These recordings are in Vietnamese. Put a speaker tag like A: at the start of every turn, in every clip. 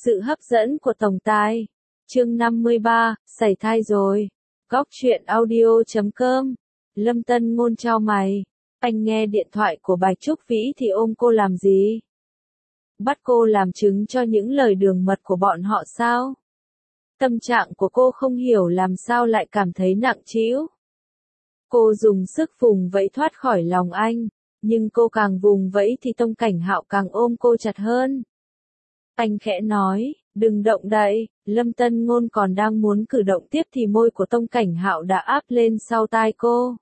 A: Sự hấp dẫn của tổng tài. Chương 53, sảy thai rồi. Góc truyện audio.com. Lâm Tân Ngôn chau mày. Anh nghe điện thoại của Bạch Trúc Vĩ thì ôm cô làm gì? Bắt cô làm chứng cho những lời đường mật của bọn họ sao? Tâm trạng của cô không hiểu làm sao lại cảm thấy nặng trĩu. Cô dùng sức vùng vẫy thoát khỏi lòng anh, nhưng cô càng vùng vẫy thì Tông Cảnh Hạo càng ôm cô chặt hơn. Anh khẽ nói, đừng động đậy. Lâm Tân Ngôn còn đang muốn cử động tiếp thì môi của Tông Cảnh Hạo đã áp lên sau tai cô.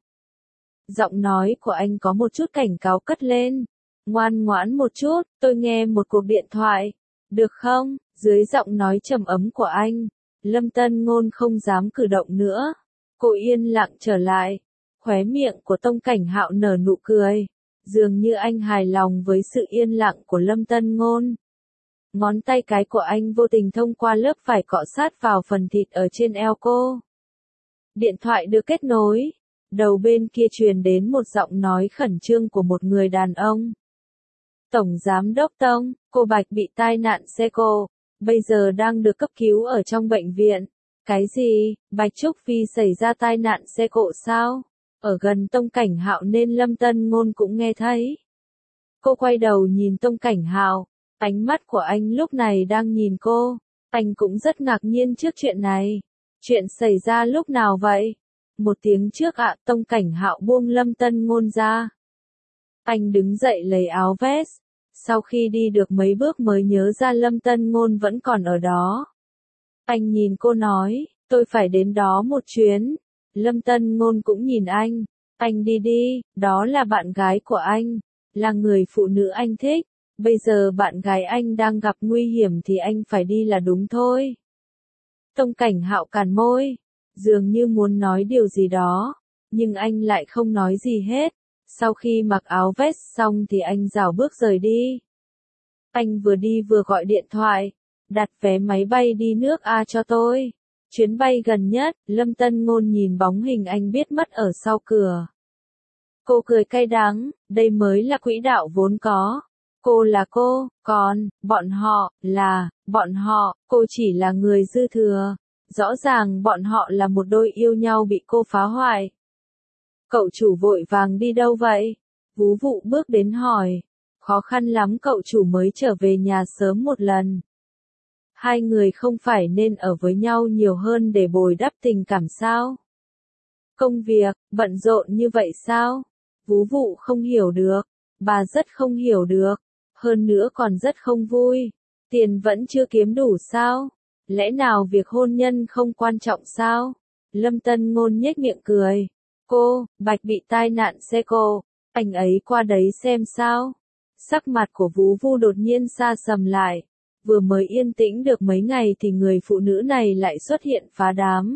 A: Giọng nói của anh có một chút cảnh cáo cất lên. Ngoan ngoãn một chút, tôi nghe một cuộc điện thoại. Được không? Dưới giọng nói trầm ấm của anh, Lâm Tân Ngôn không dám cử động nữa. Cô yên lặng trở lại. Khóe miệng của Tông Cảnh Hạo nở nụ cười. Dường như anh hài lòng với sự yên lặng của Lâm Tân Ngôn. Ngón tay cái của anh vô tình thông qua lớp vải cọ sát vào phần thịt ở trên eo cô. Điện thoại được kết nối. Đầu bên kia truyền đến một giọng nói khẩn trương của một người đàn ông. Tổng Giám đốc Tông, cô Bạch bị tai nạn xe cộ, bây giờ đang được cấp cứu ở trong bệnh viện. Cái gì? Bạch Trúc Phi xảy ra tai nạn xe cộ sao? Ở gần Tông Cảnh Hạo nên Lâm Tân Ngôn cũng nghe thấy. Cô quay đầu nhìn Tông Cảnh Hạo. Ánh mắt của anh lúc này đang nhìn cô. Anh cũng rất ngạc nhiên trước chuyện này. Chuyện xảy ra lúc nào vậy? Một tiếng trước ạ. Tông Cảnh Hạo buông Lâm Tân Ngôn ra. Anh đứng dậy lấy áo vest. Sau khi đi được mấy bước mới nhớ ra Lâm Tân Ngôn vẫn còn ở đó. Anh nhìn cô nói, tôi phải đến đó một chuyến. Lâm Tân Ngôn cũng nhìn anh. Anh đi đi, đó là bạn gái của anh. Là người phụ nữ anh thích. Bây giờ bạn gái anh đang gặp nguy hiểm thì anh phải đi là đúng thôi. Tông Cảnh Hạo cản môi, dường như muốn nói điều gì đó, nhưng anh lại không nói gì hết. Sau khi mặc áo vest xong thì anh rảo bước rời đi. Anh vừa đi vừa gọi điện thoại, đặt vé máy bay đi nước A cho tôi. Chuyến bay gần nhất. Lâm Tân Ngôn nhìn bóng hình anh biết mất ở sau cửa. Cô cười cay đắng, đây mới là quỹ đạo vốn có. Cô là cô, còn, bọn họ, cô chỉ là người dư thừa. Rõ ràng bọn họ là một đôi yêu nhau bị cô phá hoại. Cậu chủ vội vàng đi đâu vậy? Vú Vụ bước đến hỏi. Khó khăn lắm cậu chủ mới trở về nhà sớm một lần. Hai người không phải nên ở với nhau nhiều hơn để bồi đắp tình cảm sao? Công việc, bận rộn như vậy sao? Vú Vụ không hiểu được. Bà rất không hiểu được. Hơn nữa còn rất không vui. Tiền vẫn chưa kiếm đủ sao? Lẽ nào việc hôn nhân không quan trọng sao? Lâm Tân Ngôn nhếch miệng cười. Cô, Bạch bị tai nạn xe cộ. Anh ấy qua đấy xem sao? Sắc mặt của Vú Vu đột nhiên sa sầm lại. Vừa mới yên tĩnh được mấy ngày thì người phụ nữ này lại xuất hiện phá đám.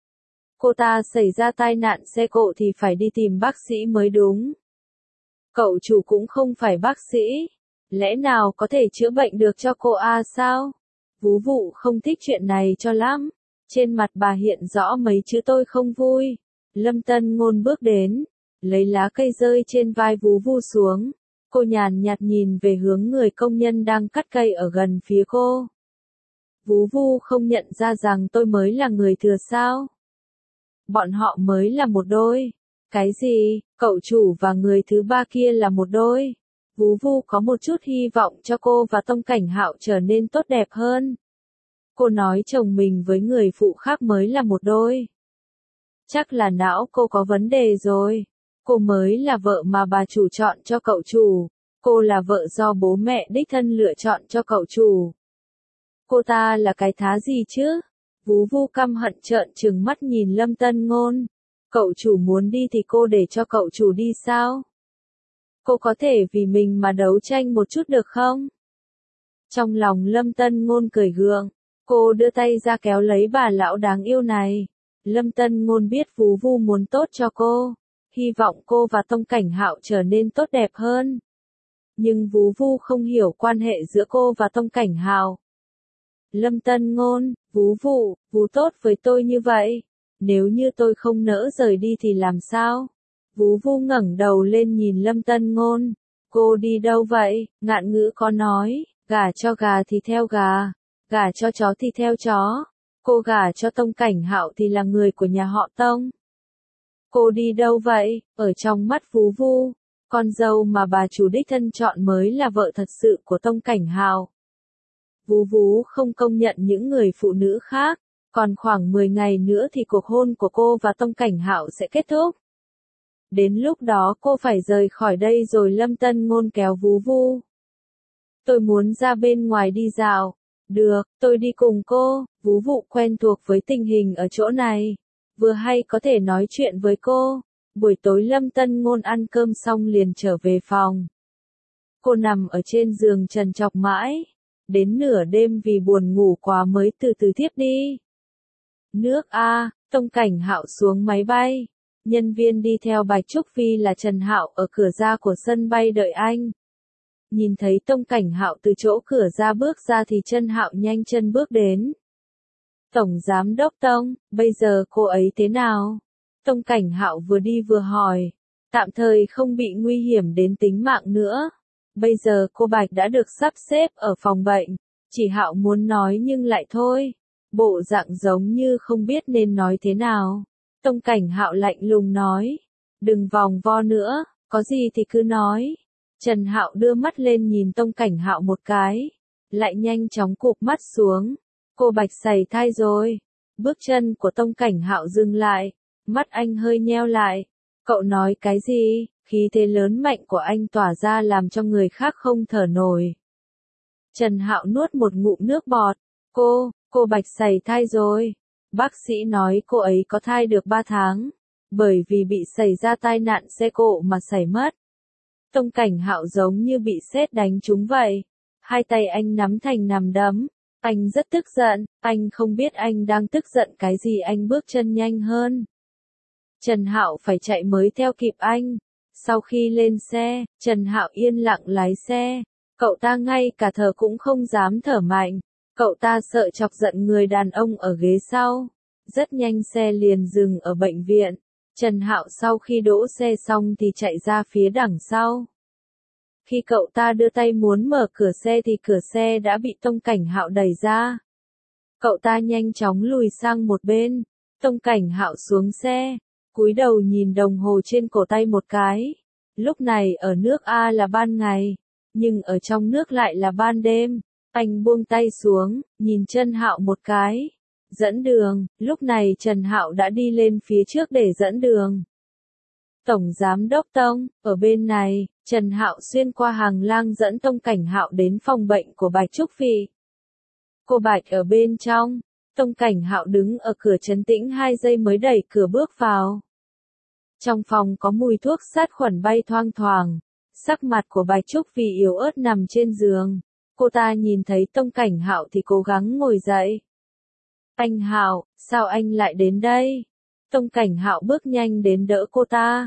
A: Cô ta xảy ra tai nạn xe cộ thì phải đi tìm bác sĩ mới đúng. Cậu chủ cũng không phải bác sĩ. Lẽ nào có thể chữa bệnh được cho cô sao? Vú Vụ không thích chuyện này cho lắm. Trên mặt bà hiện rõ mấy chữ tôi không vui. Lâm Tân Ngôn bước đến, lấy lá cây rơi trên vai Vú Vu xuống. Cô nhàn nhạt nhìn về hướng người công nhân đang cắt cây ở gần phía cô. Vú Vu không nhận ra rằng tôi mới là người thừa sao? Bọn họ mới là một đôi. Cái gì? Cậu chủ và người thứ ba kia là một đôi. Vú Vu có một chút hy vọng cho cô và Tông Cảnh Hạo trở nên tốt đẹp hơn. Cô nói chồng mình với người phụ khác mới là một đôi. Chắc là não cô có vấn đề rồi. Cô mới là vợ mà bà chủ chọn cho cậu chủ. Cô là vợ do bố mẹ đích thân lựa chọn cho cậu chủ. Cô ta là cái thá gì chứ? Vú Vu căm hận trợn trừng mắt nhìn Lâm Tân Ngôn. Cậu chủ muốn đi thì cô để cho cậu chủ đi sao? Cô có thể vì mình mà đấu tranh một chút được không? Trong lòng Lâm Tân Ngôn cười gượng. Cô đưa tay ra kéo lấy bà lão đáng yêu này. Lâm Tân Ngôn biết Vú Vu muốn tốt cho cô. Hy vọng cô và Tông Cảnh Hạo trở nên tốt đẹp hơn. Nhưng Vú Vu không hiểu quan hệ giữa cô và Tông Cảnh Hạo. Lâm Tân Ngôn, Vú tốt với tôi như vậy. Nếu như tôi không nỡ rời đi thì làm sao? Vú Vu ngẩng đầu lên nhìn Lâm Tân Ngôn. Cô đi đâu vậy? Ngạn ngữ có nói, gà cho gà thì theo gà. Gả cho chó thì theo chó. Cô gả cho Tông Cảnh Hạo thì là người của nhà họ Tông. Cô đi đâu vậy? Ở trong mắt Vú Vu, con dâu mà bà chủ đích thân chọn mới là vợ thật sự của Tông Cảnh Hạo. Vú Vú không công nhận những người phụ nữ khác, còn khoảng 10 ngày nữa thì cuộc hôn của cô và Tông Cảnh Hạo sẽ kết thúc. Đến lúc đó cô phải rời khỏi đây rồi. Lâm Tân Ngôn kéo Vú Vu. Tôi muốn ra bên ngoài đi dạo. Được, tôi đi cùng cô. Vú Vu quen thuộc với tình hình ở chỗ này, vừa hay có thể nói chuyện với cô. Buổi tối Lâm Tân Ngôn ăn cơm xong liền trở về phòng. Cô nằm ở trên giường trằn trọc mãi, đến nửa đêm vì buồn ngủ quá mới từ từ thiếp đi. Nước A, Tông Cảnh Hạo xuống máy bay. Nhân viên đi theo Bạch Trúc Phi là Trần Hạo ở cửa ra của sân bay đợi anh. Nhìn thấy Tông Cảnh Hạo từ chỗ cửa ra bước ra thì Trần Hạo nhanh chân bước đến. Tổng Giám đốc Tông, bây giờ cô ấy thế nào? Tông Cảnh Hạo vừa đi vừa hỏi. Tạm thời không bị nguy hiểm đến tính mạng nữa. Bây giờ cô Bạch đã được sắp xếp ở phòng bệnh. Chỉ Hạo muốn nói nhưng lại thôi. Bộ dạng giống như không biết nên nói thế nào. Tông Cảnh Hạo lạnh lùng nói. Đừng vòng vo nữa, có gì thì cứ nói. Trần Hạo đưa mắt lên nhìn Tông Cảnh Hạo một cái. Lại nhanh chóng cụp mắt xuống. Cô Bạch sảy thai rồi. Bước chân của Tông Cảnh Hạo dừng lại. Mắt anh hơi nheo lại. Cậu nói cái gì? Khí thế lớn mạnh của anh tỏa ra làm cho người khác không thở nổi. Trần Hạo nuốt một ngụm nước bọt. Cô Bạch sảy thai rồi. Bác sĩ nói cô ấy có thai được 3 tháng. Bởi vì bị xảy ra tai nạn xe cộ mà sảy mất. Tông Cảnh Hạo giống như bị sét đánh trúng vậy. Hai tay anh nắm thành nắm đấm. Anh rất tức giận, anh không biết anh đang tức giận cái gì. Anh bước chân nhanh hơn. Trần Hạo phải chạy mới theo kịp anh. Sau khi lên xe, Trần Hạo yên lặng lái xe. Cậu ta ngay cả thở cũng không dám thở mạnh. Cậu ta sợ chọc giận người đàn ông ở ghế sau. Rất nhanh xe liền dừng ở bệnh viện. Trần Hạo sau khi đỗ xe xong thì chạy ra phía đằng sau. Khi cậu ta đưa tay muốn mở cửa xe thì cửa xe đã bị Tông Cảnh Hạo đẩy ra. Cậu ta nhanh chóng lùi sang một bên. Tông Cảnh Hạo xuống xe, cúi đầu nhìn đồng hồ trên cổ tay một cái. Lúc này ở nước A là ban ngày, nhưng ở trong nước lại là ban đêm. Anh buông tay xuống, nhìn Trần Hạo một cái. Dẫn đường, lúc này Trần Hạo đã đi lên phía trước để dẫn đường. Tổng Giám đốc Tông, ở bên này, Trần Hạo xuyên qua hành lang dẫn Tông Cảnh Hạo đến phòng bệnh của Bạch Trúc Phi. Cô Bạch ở bên trong, Tông Cảnh Hạo đứng ở cửa trấn tĩnh 2 giây mới đẩy cửa bước vào. Trong phòng có mùi thuốc sát khuẩn bay thoang thoảng, sắc mặt của Bạch Trúc Phi yếu ớt nằm trên giường. Cô ta nhìn thấy Tông Cảnh Hạo thì cố gắng ngồi dậy. Anh Hạo, sao anh lại đến đây? Tông Cảnh Hạo bước nhanh đến đỡ cô ta.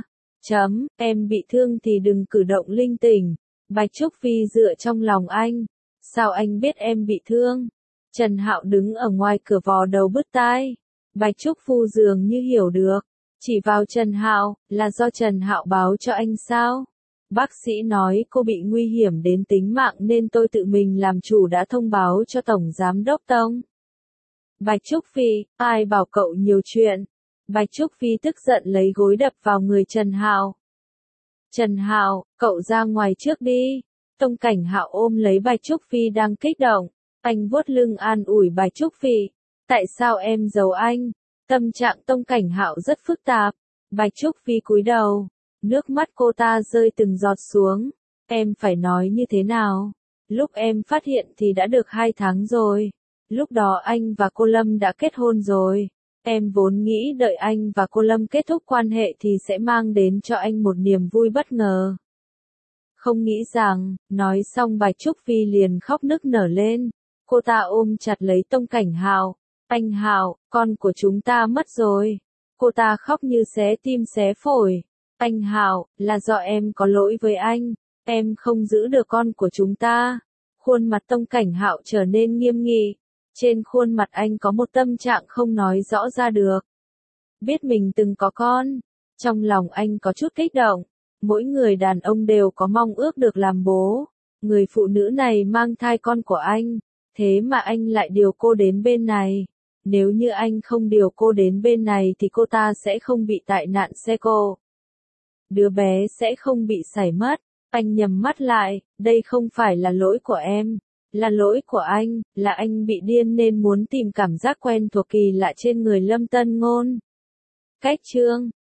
A: Em bị thương thì đừng cử động linh tinh. Bạch Trúc Phi dựa trong lòng anh. Sao anh biết em bị thương? Trần Hạo đứng ở ngoài cửa vò đầu bứt tai. Bạch Trúc Phu dường như hiểu được. Chỉ vào Trần Hạo, là do Trần Hạo báo cho anh sao? Bác sĩ nói cô bị nguy hiểm đến tính mạng nên tôi tự mình làm chủ đã thông báo cho Tổng Giám đốc Tông. Bạch Trúc Phi, ai bảo cậu nhiều chuyện? Bạch Trúc Phi tức giận lấy gối đập vào người Trần Hạo. Trần Hạo, cậu ra ngoài trước đi. Tông Cảnh Hạo ôm lấy Bạch Trúc Phi đang kích động. Anh vuốt lưng an ủi Bạch Trúc Phi. Tại sao em giấu anh? Tâm trạng Tông Cảnh Hạo rất phức tạp. Bạch Trúc Phi cúi đầu. Nước mắt cô ta rơi từng giọt xuống. Em phải nói như thế nào? Lúc em phát hiện thì đã được 2 tháng rồi. Lúc đó anh và cô Lâm đã kết hôn rồi. Em vốn nghĩ đợi anh và cô Lâm kết thúc quan hệ thì sẽ mang đến cho anh một niềm vui bất ngờ. Không nghĩ rằng, nói xong Bạch Trúc Phi liền khóc nức nở lên. Cô ta ôm chặt lấy Tông Cảnh Hạo. Anh Hạo, con của chúng ta mất rồi. Cô ta khóc như xé tim xé phổi. Anh Hạo, là do em có lỗi với anh. Em không giữ được con của chúng ta. Khuôn mặt Tông Cảnh Hạo trở nên nghiêm nghị. Trên khuôn mặt anh có một tâm trạng không nói rõ ra được. Biết mình từng có con. Trong lòng anh có chút kích động. Mỗi người đàn ông đều có mong ước được làm bố. Người phụ nữ này mang thai con của anh. Thế mà anh lại điều cô đến bên này. Nếu như anh không điều cô đến bên này thì cô ta sẽ không bị tai nạn xe cộ. Đứa bé sẽ không bị sảy mất. Anh nhắm mắt lại, đây không phải là lỗi của em. Là lỗi của anh, là anh bị điên nên muốn tìm cảm giác quen thuộc kỳ lạ trên người Lâm Tân Ngôn. Cách chương